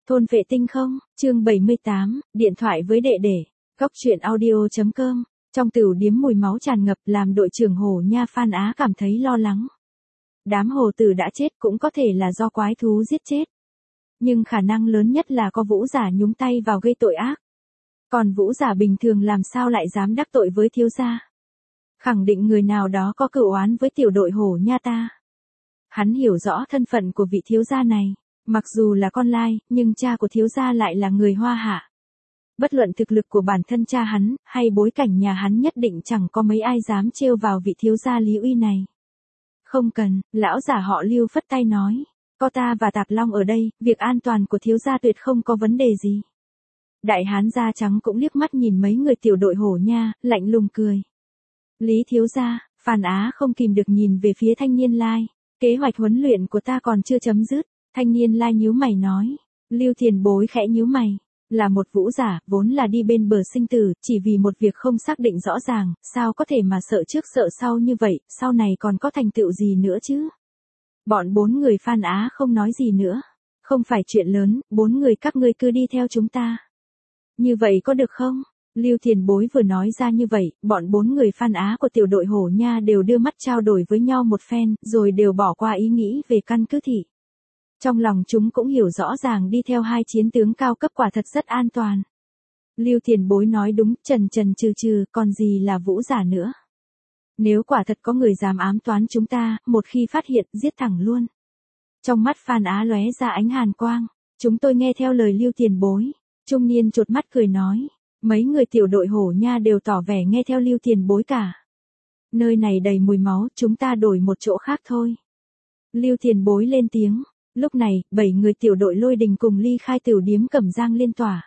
Thôn vệ tinh không, chương 78, điện thoại với đệ đệ, góc truyện audio.com, trong tửu điếm mùi máu tràn ngập làm đội trưởng Hổ Nha Phan Á cảm thấy lo lắng. Đám hồ tử đã chết cũng có thể là do quái thú giết chết. Nhưng khả năng lớn nhất là có vũ giả nhúng tay vào gây tội ác. Còn vũ giả bình thường làm sao lại dám đắc tội với thiếu gia? Khẳng định người nào đó có cửu oán với tiểu đội Hổ Nha ta. Hắn hiểu rõ thân phận của vị thiếu gia này. Mặc dù là con lai, nhưng cha của thiếu gia lại là người Hoa Hạ. Bất luận thực lực của bản thân cha hắn, hay bối cảnh nhà hắn nhất định chẳng có mấy ai dám trêu vào vị thiếu gia Lý Uy này. Không cần, lão giả họ Lưu phất tay nói. Có ta và Tạp Long ở đây, việc an toàn của thiếu gia tuyệt không có vấn đề gì. Đại hán da trắng cũng liếc mắt nhìn mấy người tiểu đội Hổ Nha, lạnh lùng cười. Lý thiếu gia, Phan Á không kìm được nhìn về phía thanh niên lai. Kế hoạch huấn luyện của ta còn chưa chấm dứt. Thanh niên lai nhíu mày nói. Lưu Tiền Bối khẽ nhíu mày. Là một vũ giả, vốn là đi bên bờ sinh tử, chỉ vì một việc không xác định rõ ràng, sao có thể mà sợ trước sợ sau như vậy, sau này còn có thành tựu gì nữa chứ? Bọn 4 người Phan Á không nói gì nữa. Không phải chuyện lớn, 4 người các ngươi cứ đi theo chúng ta. Như vậy có được không? Lưu Tiền Bối vừa nói ra như vậy, bọn 4 người Phan Á của tiểu đội Hổ Nha đều đưa mắt trao đổi với nhau một phen, rồi đều bỏ qua ý nghĩ về căn cứ thị. Trong lòng chúng cũng hiểu rõ ràng đi theo hai chiến tướng cao cấp quả thật rất an toàn. Lưu Tiền Bối nói đúng, trần trừ, còn gì là vũ giả nữa. Nếu quả thật có người dám ám toán chúng ta, một khi phát hiện, giết thẳng luôn. Trong mắt Phan Á lóe ra ánh hàn quang, chúng tôi nghe theo lời Lưu Tiền Bối. Trung niên chột mắt cười nói, mấy người tiểu đội Hổ Nha đều tỏ vẻ nghe theo Lưu Tiền Bối cả. Nơi này đầy mùi máu, chúng ta đổi một chỗ khác thôi. Lưu Tiền Bối lên tiếng. Lúc này, 7 người tiểu đội Lôi Đình cùng ly khai tửu điếm Cẩm Giang Liên tỏa.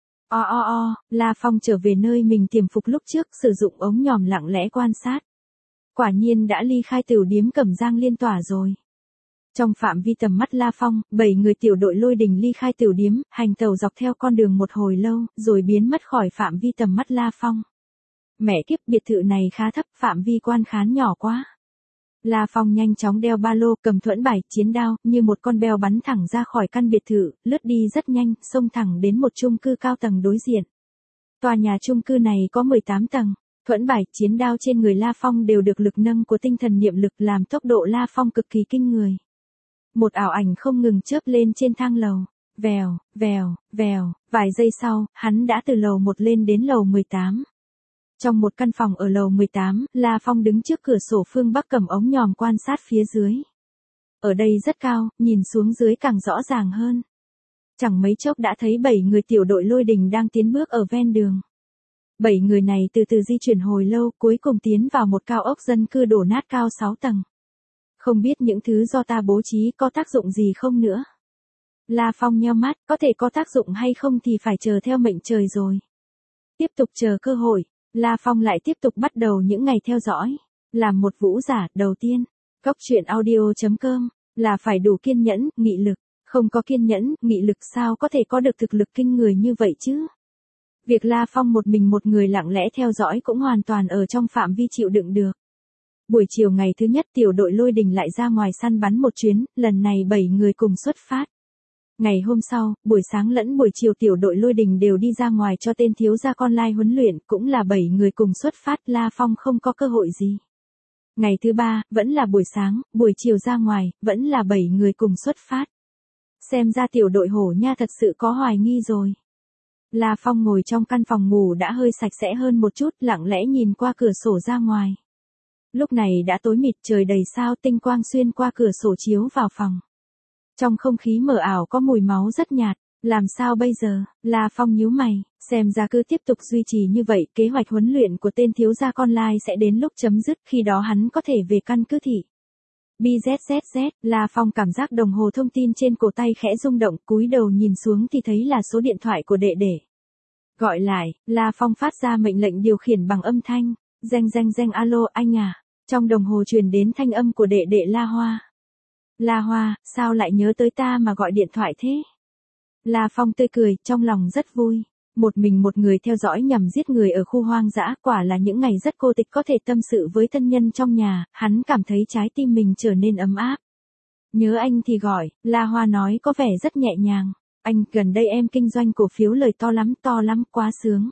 La Phong trở về nơi mình tiềm phục lúc trước, sử dụng ống nhòm lặng lẽ quan sát. Quả nhiên đã ly khai tửu điếm Cẩm Giang Liên tỏa rồi. Trong phạm vi tầm mắt La Phong, 7 người tiểu đội Lôi Đình ly khai tửu điếm, hành tàu dọc theo con đường một hồi lâu, rồi biến mất khỏi phạm vi tầm mắt La Phong. Mẹ kiếp, biệt thự này khá thấp, phạm vi quan khán nhỏ quá. La Phong nhanh chóng đeo ba lô, cầm thuẫn bài, chiến đao, như một con beo bắn thẳng ra khỏi căn biệt thự, lướt đi rất nhanh, xông thẳng đến một chung cư cao tầng đối diện. Tòa nhà chung cư này có 18 tầng, thuẫn bài, chiến đao trên người La Phong đều được lực nâng của tinh thần niệm lực làm tốc độ La Phong cực kỳ kinh người. Một ảo ảnh không ngừng chớp lên trên thang lầu, vèo, vài giây sau, hắn đã từ lầu 1 lên đến lầu 18. Trong một căn phòng ở lầu 18, La Phong đứng trước cửa sổ phương Bắc cầm ống nhòm quan sát phía dưới. Ở đây rất cao, nhìn xuống dưới càng rõ ràng hơn. Chẳng mấy chốc đã thấy 7 người tiểu đội Lôi Đình đang tiến bước ở ven đường. 7 người này từ từ di chuyển hồi lâu, cuối cùng tiến vào một cao ốc dân cư đổ nát cao 6 tầng. Không biết những thứ do ta bố trí có tác dụng gì không nữa. La Phong nheo mắt, có thể có tác dụng hay không thì phải chờ theo mệnh trời rồi. Tiếp tục chờ cơ hội. La Phong lại tiếp tục bắt đầu những ngày theo dõi. Làm một vũ giả, đầu tiên, góc truyện audio.com, là phải đủ kiên nhẫn, nghị lực. Không có kiên nhẫn, nghị lực sao có thể có được thực lực kinh người như vậy chứ? Việc La Phong một mình một người lặng lẽ theo dõi cũng hoàn toàn ở trong phạm vi chịu đựng được. Buổi chiều ngày thứ nhất tiểu đội Lôi Đình lại ra ngoài săn bắn một chuyến, lần này 7 người cùng xuất phát. Ngày hôm sau, buổi sáng lẫn buổi chiều tiểu đội Lôi Đình đều đi ra ngoài cho tên thiếu gia con lai huấn luyện, cũng là 7 người cùng xuất phát, La Phong không có cơ hội gì. Ngày thứ ba, vẫn là buổi sáng, buổi chiều ra ngoài, vẫn là 7 người cùng xuất phát. Xem ra tiểu đội Hổ Nha thật sự có hoài nghi rồi. La Phong ngồi trong căn phòng ngủ đã hơi sạch sẽ hơn một chút, lặng lẽ nhìn qua cửa sổ ra ngoài. Lúc này đã tối mịt, trời đầy sao, tinh quang xuyên qua cửa sổ chiếu vào phòng. Trong không khí mờ ảo có mùi máu rất nhạt, làm sao bây giờ? La Phong nhíu mày, xem ra cứ tiếp tục duy trì như vậy, kế hoạch huấn luyện của tên thiếu gia con lai sẽ đến lúc chấm dứt, khi đó hắn có thể về căn cứ thị. BZZZ, La Phong cảm giác đồng hồ thông tin trên cổ tay khẽ rung động, cúi đầu nhìn xuống thì thấy là số điện thoại của đệ đệ. Gọi lại, La Phong phát ra mệnh lệnh điều khiển bằng âm thanh, reng alo anh à, trong đồng hồ truyền đến thanh âm của đệ đệ La Hoa. La Hoa, sao lại nhớ tới ta mà gọi điện thoại thế? La Phong tươi cười, trong lòng rất vui. Một mình một người theo dõi nhằm giết người ở khu hoang dã, quả là những ngày rất cô tịch, có thể tâm sự với thân nhân trong nhà, hắn cảm thấy trái tim mình trở nên ấm áp. Nhớ anh thì gọi, La Hoa nói có vẻ rất nhẹ nhàng. Anh, gần đây em kinh doanh cổ phiếu lời to lắm, quá sướng.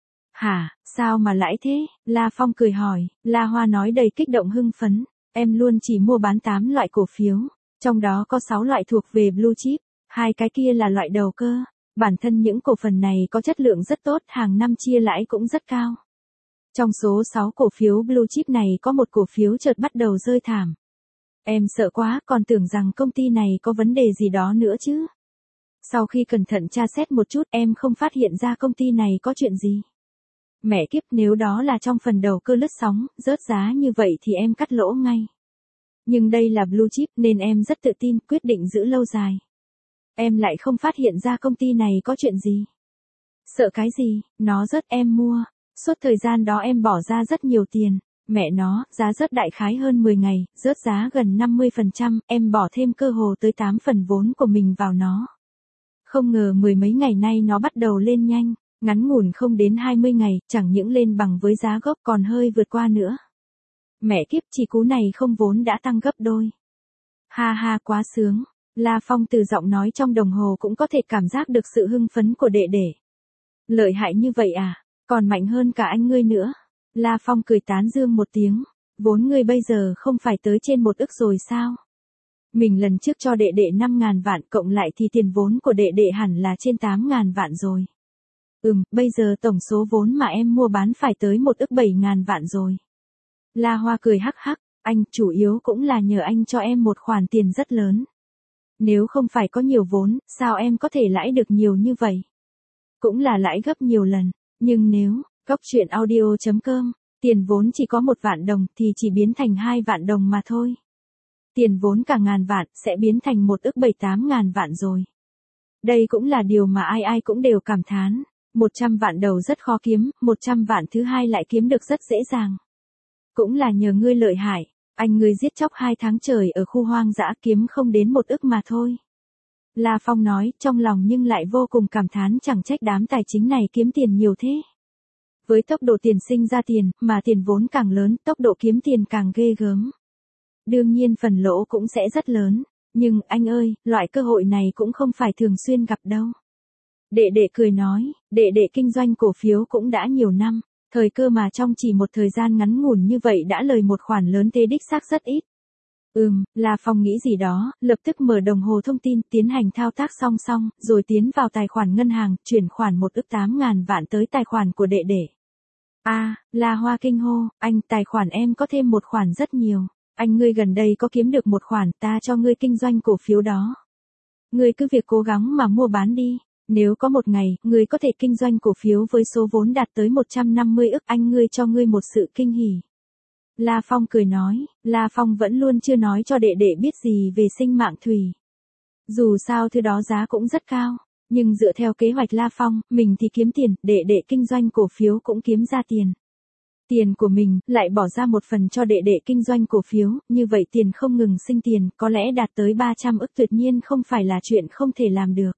Hả, sao mà lãi thế? La Phong cười hỏi, La Hoa nói đầy kích động hưng phấn. Em luôn chỉ mua bán 8 loại cổ phiếu, trong đó có 6 loại thuộc về blue chip, 2 cái kia là loại đầu cơ. Bản thân những cổ phần này có chất lượng rất tốt, hàng năm chia lãi cũng rất cao. Trong số 6 cổ phiếu blue chip này có một cổ phiếu chợt bắt đầu rơi thảm. Em sợ quá, còn tưởng rằng công ty này có vấn đề gì đó nữa chứ. Sau khi cẩn thận tra xét một chút, em không phát hiện ra công ty này có chuyện gì. Mẹ kiếp, nếu đó là trong phần đầu cơ lướt sóng, rớt giá như vậy thì em cắt lỗ ngay. Nhưng đây là blue chip nên em rất tự tin, quyết định giữ lâu dài. Em lại không phát hiện ra công ty này có chuyện gì. Sợ cái gì, nó rớt em mua. Suốt thời gian đó em bỏ ra rất nhiều tiền. Mẹ nó, giá rớt đại khái hơn 10 ngày, rớt giá gần 50%, em bỏ thêm cơ hồ tới 8 phần vốn của mình vào nó. Không ngờ 10 mấy ngày nay nó bắt đầu lên nhanh, ngắn ngủn không đến 20 ngày, chẳng những lên bằng với giá gốc còn hơi vượt qua nữa. Mẹ kiếp, chỉ cú này không vốn đã tăng gấp đôi. Ha ha, quá sướng. La Phong từ giọng nói trong đồng hồ cũng có thể cảm giác được sự hưng phấn của đệ đệ. Lợi hại như vậy à, còn mạnh hơn cả anh ngươi nữa. La Phong cười tán dương một tiếng, vốn ngươi bây giờ không phải tới trên 1 ức rồi sao? Mình lần trước cho đệ đệ 5.000 vạn cộng lại thì tiền vốn của đệ đệ hẳn là trên 8.000 vạn rồi. Bây giờ tổng số vốn mà em mua bán phải tới 1 ức 7.000 vạn rồi. La Hoa cười hắc hắc, anh, chủ yếu cũng là nhờ anh cho em một khoản tiền rất lớn. Nếu không phải có nhiều vốn, sao em có thể lãi được nhiều như vậy? Cũng là lãi gấp nhiều lần, nhưng nếu, Goctruyện.audio.com, tiền vốn chỉ có 1 vạn đồng thì chỉ biến thành 2 vạn đồng mà thôi. Tiền vốn cả ngàn vạn sẽ biến thành 1 ức 78 ngàn vạn rồi. Đây cũng là điều mà ai ai cũng đều cảm thán. 100 vạn đầu rất khó kiếm, 100 vạn thứ hai lại kiếm được rất dễ dàng. Cũng là nhờ ngươi lợi hại, anh ngươi giết chóc 2 tháng trời ở khu hoang dã kiếm không đến 1 ức mà thôi. La Phong nói, trong lòng nhưng lại vô cùng cảm thán, chẳng trách đám tài chính này kiếm tiền nhiều thế. Với tốc độ tiền sinh ra tiền, mà tiền vốn càng lớn, tốc độ kiếm tiền càng ghê gớm. Đương nhiên phần lỗ cũng sẽ rất lớn, nhưng anh ơi, loại cơ hội này cũng không phải thường xuyên gặp đâu. Đệ đệ cười nói, đệ đệ kinh doanh cổ phiếu cũng đã nhiều năm, thời cơ mà trong chỉ một thời gian ngắn ngủn như vậy đã lời một khoản lớn thế đích xác rất ít. La Phong nghĩ gì đó, lập tức mở đồng hồ thông tin, tiến hành thao tác song song, rồi tiến vào tài khoản ngân hàng, chuyển khoản 1 ức 8 ngàn vạn tới tài khoản của đệ đệ. La Hoa kinh hô, anh, tài khoản em có thêm một khoản rất nhiều. Anh ngươi gần đây có kiếm được một khoản, ta cho ngươi kinh doanh cổ phiếu đó. Ngươi cứ việc cố gắng mà mua bán đi. Nếu có một ngày, ngươi có thể kinh doanh cổ phiếu với số vốn đạt tới 150 ức, anh ngươi cho ngươi một sự kinh hỉ. La Phong cười nói, La Phong vẫn luôn chưa nói cho đệ đệ biết gì về sinh mạng thủy. Dù sao thứ đó giá cũng rất cao, nhưng dựa theo kế hoạch La Phong, mình thì kiếm tiền, đệ đệ kinh doanh cổ phiếu cũng kiếm ra tiền. Tiền của mình, lại bỏ ra một phần cho đệ đệ kinh doanh cổ phiếu, như vậy tiền không ngừng sinh tiền, có lẽ đạt tới 300 ức tuyệt nhiên không phải là chuyện không thể làm được.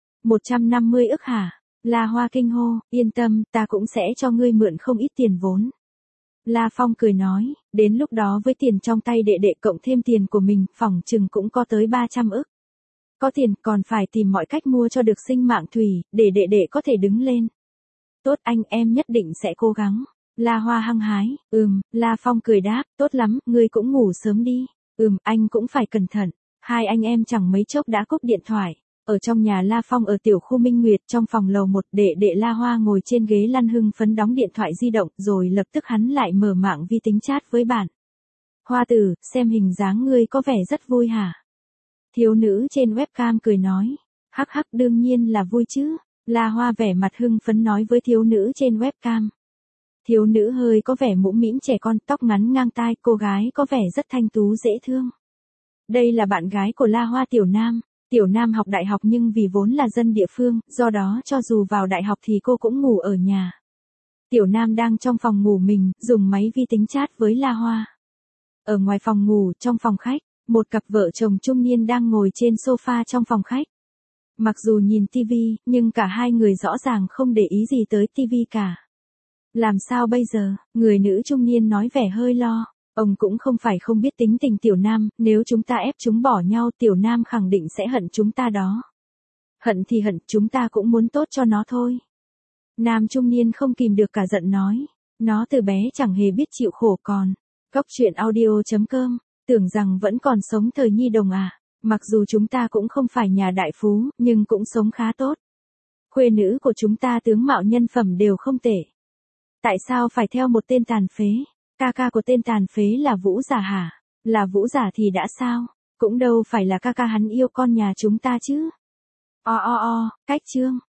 150 ức hả? La Hoa kinh hô, yên tâm, ta cũng sẽ cho ngươi mượn không ít tiền vốn. La Phong cười nói, đến lúc đó với tiền trong tay đệ đệ cộng thêm tiền của mình, phỏng chừng cũng có tới 300 ức. Có tiền, còn phải tìm mọi cách mua cho được sinh mạng thủy, để đệ đệ có thể đứng lên. Tốt anh, em nhất định sẽ cố gắng. La Hoa hăng hái, La Phong cười đáp, tốt lắm, ngươi cũng ngủ sớm đi. Anh cũng phải cẩn thận. Hai anh em chẳng mấy chốc đã cúp điện thoại. Ở trong nhà La Phong ở tiểu khu Minh Nguyệt trong phòng lầu 1, đệ đệ La Hoa ngồi trên ghế lăn hưng phấn đóng điện thoại di động, rồi lập tức hắn lại mở mạng vi tính chat với bạn. Hoa tử, xem hình dáng ngươi có vẻ rất vui hả? Thiếu nữ trên webcam cười nói. Hắc hắc, đương nhiên là vui chứ. La Hoa vẻ mặt hưng phấn nói với thiếu nữ trên webcam. Thiếu nữ hơi có vẻ mũm mĩm trẻ con, tóc ngắn ngang tai, cô gái có vẻ rất thanh tú dễ thương. Đây là bạn gái của La Hoa, Tiểu Nam. Tiểu Nam học đại học nhưng vì vốn là dân địa phương, do đó cho dù vào đại học thì cô cũng ngủ ở nhà. Tiểu Nam đang trong phòng ngủ mình, dùng máy vi tính chat với La Hoa. Ở ngoài phòng ngủ, trong phòng khách, một cặp vợ chồng trung niên đang ngồi trên sofa trong phòng khách. Mặc dù nhìn tivi, nhưng cả hai người rõ ràng không để ý gì tới tivi cả. Làm sao bây giờ? Người nữ trung niên nói vẻ hơi lo. Ông cũng không phải không biết tính tình Tiểu Nam, nếu chúng ta ép chúng bỏ nhau Tiểu Nam khẳng định sẽ hận chúng ta đó. Hận thì hận, chúng ta cũng muốn tốt cho nó thôi. Nam trung niên không kìm được cả giận nói. Nó từ bé chẳng hề biết chịu khổ còn. Góc truyện audio.com, tưởng rằng vẫn còn sống thời nhi đồng à. Mặc dù chúng ta cũng không phải nhà đại phú, nhưng cũng sống khá tốt. Khuê nữ của chúng ta tướng mạo nhân phẩm đều không tệ. Tại sao phải theo một tên tàn phế? Ca ca của tên tàn phế là Vũ Giả hả? Là Vũ Giả thì đã sao? Cũng đâu phải là ca ca hắn yêu con nhà chúng ta chứ. Cách chương.